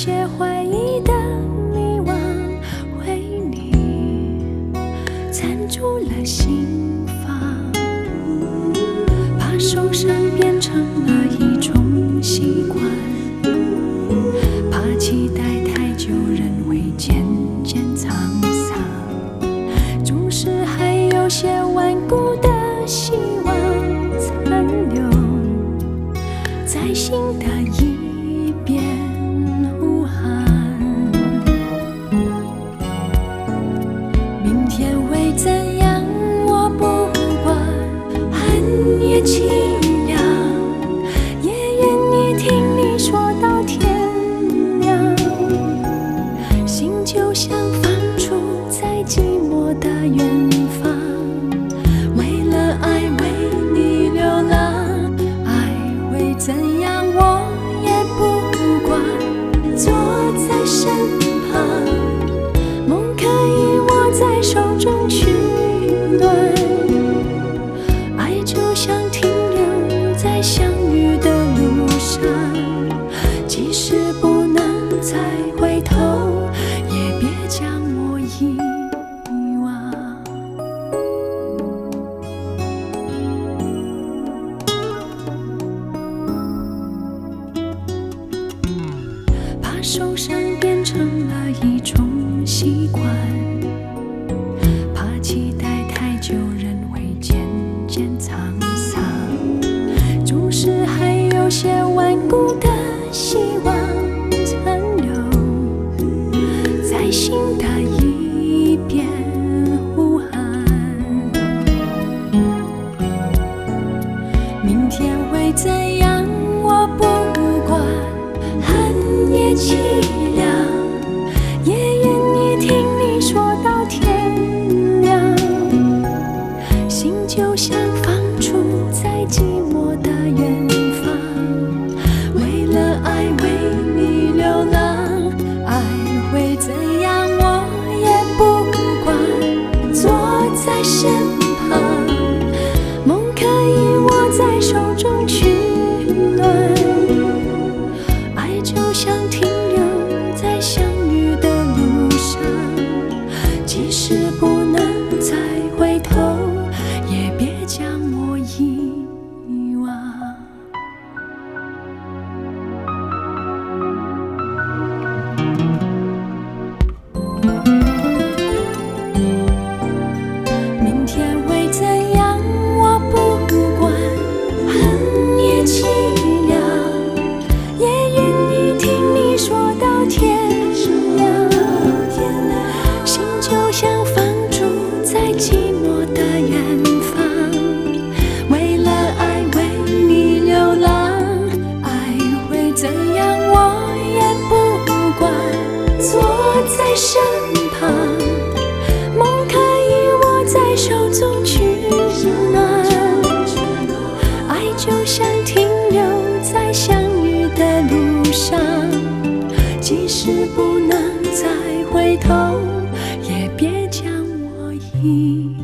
些怀疑的迷惘，为你缠住了心房，把受伤变成了一种习惯，怕期待太久人会渐渐沧桑，总是还有些顽固的希望残留在心的一边呼喊。明天会怎样我不管，恨也凄凉，也愿意听你说到天亮。心就像放逐在寂寞的远方，为了爱为你流浪，爱会怎样我也不管，坐在身旁，梦可以握在手中取暖，爱就像停留在相遇的路上，即使不能再回头，也别将我遗忘。把受伤变成了一种习惯，怕期待太久人会渐渐沧桑，总是还有些顽固的希望残留在心的一边呼喊。明天会怎样我不管，恨也凄凉，也愿意听你说到天亮。心就像放逐在寂寞的远方，为了爱为你流浪，爱会怎样我也不管，坐在身旁，梦可以握在手中取暖，爱就像停留在相遇的路上，即使不能再回头，也别将我遗忘。明天会怎样我不管，恨也凄凉，也愿意听你说到天亮。心就像放逐在寂寞的远方，为了爱为你流浪，爱会怎样我也不管，坐在身旁，梦可以握在手中取暖，爱就像停留在相遇的路上，即使不能再回头，也别将我遗